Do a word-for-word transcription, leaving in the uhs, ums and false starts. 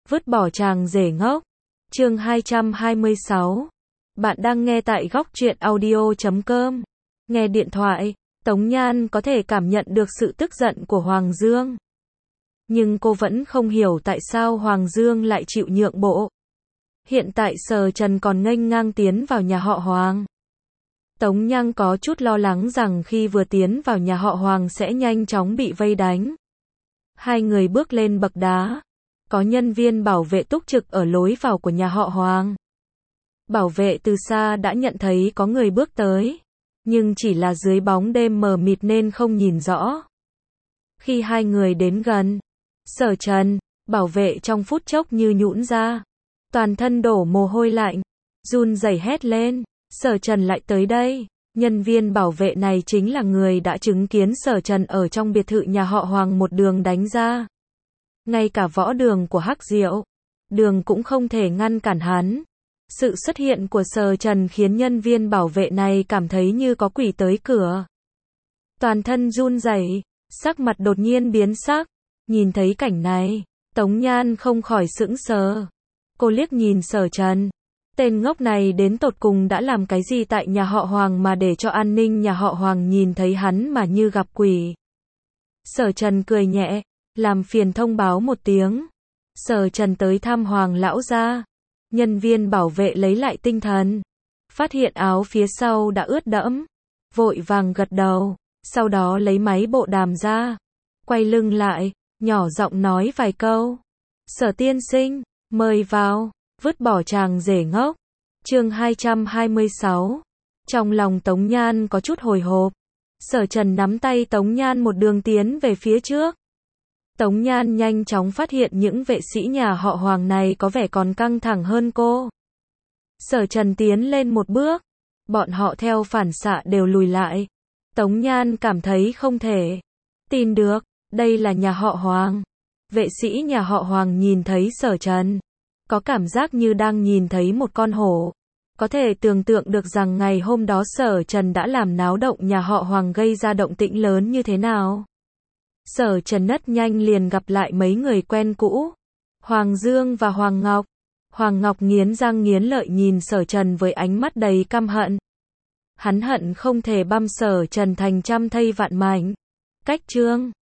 Vứt bỏ chàng rể ngốc. Chương hai trăm hai mươi sáu. Bạn đang nghe tại góc truyện audio chấm com. Nghe điện thoại, Tống Nhan có thể cảm nhận được sự tức giận của Hoàng Dương. Nhưng cô vẫn không hiểu tại sao Hoàng Dương lại chịu nhượng bộ. Hiện tại Sở Trần còn nghênh ngang tiến vào nhà họ Hoàng. Tống Nhan có chút lo lắng rằng khi vừa tiến vào nhà họ Hoàng sẽ nhanh chóng bị vây đánh. Hai người bước lên bậc đá. Có nhân viên bảo vệ túc trực ở lối vào của nhà họ Hoàng. Bảo vệ từ xa đã nhận thấy có người bước tới, nhưng chỉ là dưới bóng đêm mờ mịt nên không nhìn rõ. Khi hai người đến gần, Sở Trần, bảo vệ trong phút chốc như nhũn ra, toàn thân đổ mồ hôi lạnh, run rẩy hét lên, Sở Trần lại tới đây. Nhân viên bảo vệ này chính là người đã chứng kiến Sở Trần ở trong biệt thự nhà họ Hoàng một đường đánh ra. Ngay cả võ đường của Hắc Diệu Đường cũng không thể ngăn cản hắn. Sự xuất hiện của Sở Trần khiến nhân viên bảo vệ này cảm thấy như có quỷ tới cửa. Toàn thân run rẩy, sắc mặt đột nhiên biến sắc. Nhìn thấy cảnh này, Tống Nhan không khỏi sững sờ. Cô liếc nhìn Sở Trần. Tên ngốc này đến tột cùng đã làm cái gì tại nhà họ Hoàng mà để cho an ninh nhà họ Hoàng nhìn thấy hắn mà như gặp quỷ. Sở Trần cười nhẹ, làm phiền thông báo một tiếng. Sở Trần tới thăm Hoàng lão gia. Nhân viên bảo vệ lấy lại tinh thần, phát hiện áo phía sau đã ướt đẫm, vội vàng gật đầu, sau đó lấy máy bộ đàm ra, quay lưng lại, nhỏ giọng nói vài câu. Sở tiên sinh, mời vào. Vứt bỏ chàng rể ngốc. Chương hai trăm hai mươi sáu. Trong lòng Tống Nhan có chút hồi hộp. Sở Trần nắm tay Tống Nhan một đường tiến về phía trước. Tống Nhan nhanh chóng phát hiện những vệ sĩ nhà họ Hoàng này có vẻ còn căng thẳng hơn cô. Sở Trần tiến lên một bước, bọn họ theo phản xạ đều lùi lại. Tống Nhan cảm thấy không thể tin được, đây là nhà họ Hoàng. Vệ sĩ nhà họ Hoàng nhìn thấy Sở Trần, có cảm giác như đang nhìn thấy một con hổ. Có thể tưởng tượng được rằng ngày hôm đó Sở Trần đã làm náo động nhà họ Hoàng, gây ra động tĩnh lớn như thế nào. Sở Trần rất nhanh liền gặp lại mấy người quen cũ, Hoàng Dương và Hoàng Ngọc. Hoàng Ngọc nghiến răng nghiến lợi nhìn Sở Trần với ánh mắt đầy căm hận. Hắn hận không thể băm Sở Trần thành trăm thây vạn mảnh. Cách chương